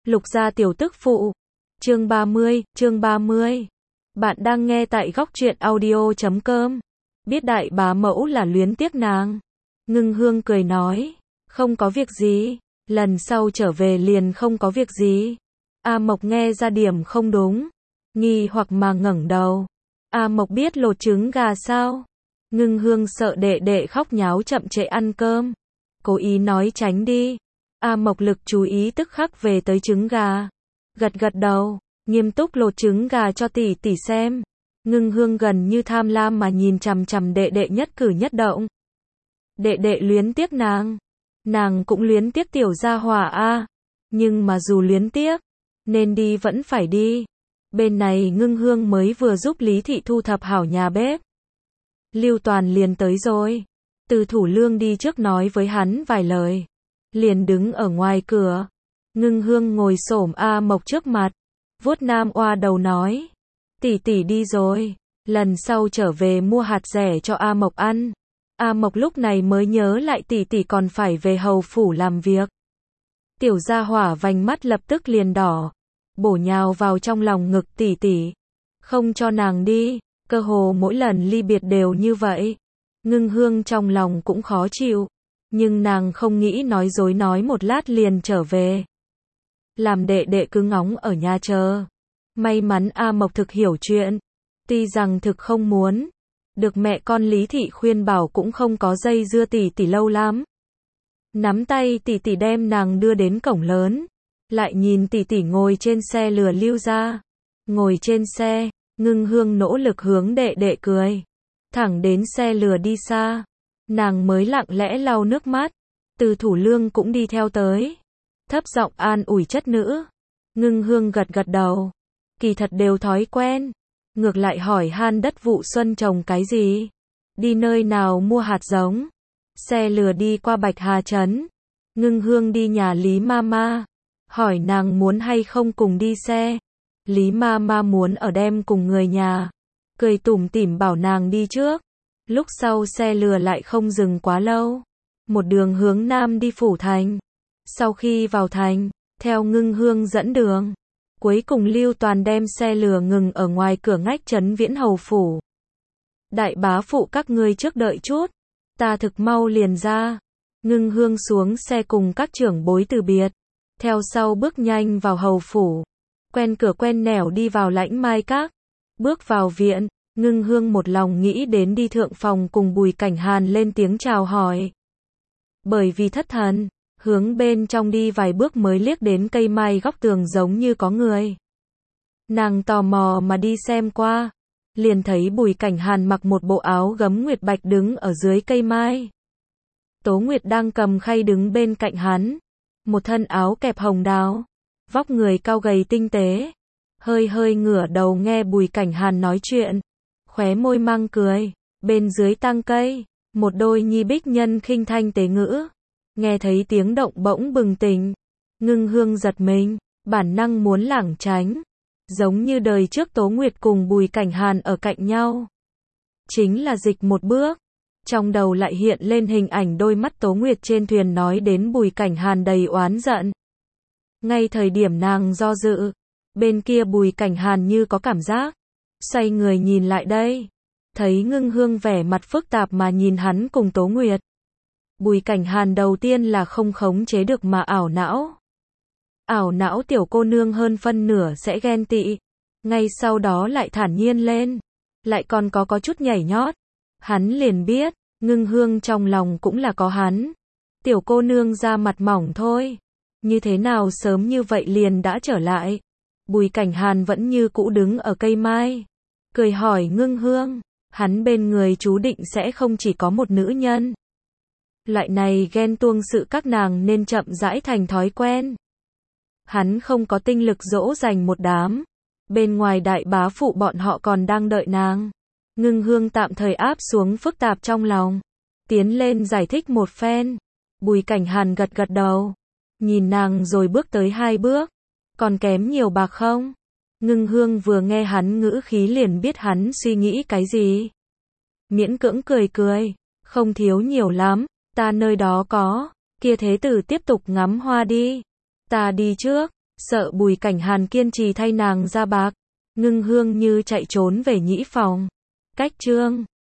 Lục gia tiểu tức phụ. Chương 30. Bạn đang nghe tại góc truyện audio.com. Biết đại bá mẫu là luyến tiếc nàng. Ngưng Hương cười nói, không có việc gì, lần sau trở về liền không có việc gì. A Mộc nghe ra điểm không đúng, nghi hoặc mà ngẩng đầu. A Mộc biết lột trứng gà sao? Ngưng Hương sợ đệ đệ khóc nháo chậm trễ ăn cơm, cố ý nói tránh đi. A Mộc lực chú ý tức khắc về tới trứng gà, gật đầu, nghiêm túc lột trứng gà cho tỷ tỷ xem. Ngưng Hương gần như tham lam mà nhìn chằm chằm đệ đệ nhất cử nhất động. Đệ đệ luyến tiếc nàng cũng luyến tiếc tiểu gia hỏa a, nhưng mà dù luyến tiếc, nên đi vẫn phải đi. Bên này Ngưng Hương mới vừa giúp Lý Thị thu thập hảo nhà bếp. Lưu Toàn liền tới rồi. Từ Thủ Lương đi trước nói với hắn vài lời, liền đứng ở ngoài cửa. Ngưng Hương ngồi xổm A Mộc trước mặt, vuốt nam oa đầu nói, tỷ tỷ đi rồi, lần sau trở về mua hạt rẻ cho A Mộc ăn. A Mộc lúc này mới nhớ lại tỷ tỷ còn phải về hầu phủ làm việc. Tiểu gia hỏa vành mắt lập tức liền đỏ, bổ nhào vào trong lòng ngực tỷ tỷ, không cho nàng đi. Cơ hồ mỗi lần ly biệt đều như vậy. Ngưng Hương trong lòng cũng khó chịu, nhưng nàng không nghĩ nói dối, nói một lát liền trở về. Làm đệ đệ cứ ngóng ở nhà chờ. May mắn A Mộc thực hiểu chuyện, tuy rằng thực không muốn, được mẹ con Lý Thị khuyên bảo cũng không có dây dưa tỷ tỷ lâu lắm. Nắm tay tỷ tỷ đem nàng đưa đến cổng lớn, lại nhìn tỷ tỷ ngồi trên xe lừa Lưu ra. Ngồi trên xe, Ngưng Hương nỗ lực hướng đệ đệ cười, thẳng đến xe lừa đi xa, nàng mới lặng lẽ lau nước mắt. Từ Thủ Lương cũng đi theo tới, thấp giọng an ủi chất nữ. Ngưng Hương gật đầu, kỳ thật đều thói quen, ngược lại hỏi han đất vụ xuân trồng cái gì, đi nơi nào mua hạt giống. Xe lừa đi qua Bạch Hà Trấn, Ngưng Hương đi nhà Lý Mama, hỏi nàng muốn hay không cùng đi xe. Lý Mama muốn ở đem cùng người nhà, cười tủm tỉm bảo nàng đi trước. Lúc sau xe lừa lại không dừng quá lâu, một đường hướng nam đi phủ thành. Sau khi vào thành, theo Ngưng Hương dẫn đường, cuối cùng Lưu Toàn đem xe lừa ngừng ở ngoài cửa ngách trấn Viễn hầu phủ. Đại bá phụ các ngươi trước đợi chút, ta thực mau liền ra. Ngưng Hương xuống xe cùng các trưởng bối từ biệt, theo sau bước nhanh vào hầu phủ. Quen cửa quen nẻo đi vào Lãnh Mai Các. Bước vào viện, Ngưng Hương một lòng nghĩ đến đi thượng phòng cùng Bùi Cảnh Hàn lên tiếng chào hỏi. Bởi vì thất thần, hướng bên trong đi vài bước mới liếc đến cây mai góc tường giống như có người. Nàng tò mò mà đi xem qua, liền thấy Bùi Cảnh Hàn mặc một bộ áo gấm nguyệt bạch đứng ở dưới cây mai. Tố Nguyệt đang cầm khay đứng bên cạnh hắn, một thân áo kẹp hồng đào, vóc người cao gầy tinh tế, hơi ngửa đầu nghe Bùi Cảnh Hàn nói chuyện, khóe môi mang cười. Bên dưới tang cây, một đôi nhi bích nhân khinh thanh tế ngữ, nghe thấy tiếng động bỗng bừng tỉnh. Ngưng Hương giật mình, bản năng muốn lảng tránh, giống như đời trước Tố Nguyệt cùng Bùi Cảnh Hàn ở cạnh nhau. Chính là dịch một bước, trong đầu lại hiện lên hình ảnh đôi mắt Tố Nguyệt trên thuyền nói đến Bùi Cảnh Hàn đầy oán giận. Ngay thời điểm nàng do dự, bên kia Bùi Cảnh Hàn như có cảm giác, xoay người nhìn lại đây, thấy Ngưng Hương vẻ mặt phức tạp mà nhìn hắn cùng Tố Nguyệt. Bùi Cảnh Hàn đầu tiên là không khống chế được mà ảo não tiểu cô nương hơn phân nửa sẽ ghen tị, ngay sau đó lại thản nhiên lên, lại còn có chút nhảy nhót. Hắn liền biết, Ngưng Hương trong lòng cũng là có hắn. Tiểu cô nương da mặt mỏng thôi, như thế nào sớm như vậy liền đã trở lại. Bùi Cảnh Hàn vẫn như cũ đứng ở cây mai, cười hỏi Ngưng Hương, hắn bên người chú định sẽ không chỉ có một nữ nhân. Loại này ghen tuông sự các nàng nên chậm rãi thành thói quen. Hắn không có tinh lực dỗ dành một đám, bên ngoài đại bá phụ bọn họ còn đang đợi nàng. Ngưng Hương tạm thời áp xuống phức tạp trong lòng, tiến lên giải thích một phen. Bùi Cảnh Hàn gật đầu, nhìn nàng rồi bước tới 2 bước. Còn kém nhiều bạc không? Ngưng Hương vừa nghe hắn ngữ khí liền biết hắn suy nghĩ cái gì. Miễn cưỡng cười, không thiếu nhiều lắm, ta nơi đó có, kia thế tử tiếp tục ngắm hoa đi. Ta đi trước, Sợ Bùi Cảnh Hàn kiên trì thay nàng ra bạc, Ngưng Hương như chạy trốn về nhĩ phòng. Cách chương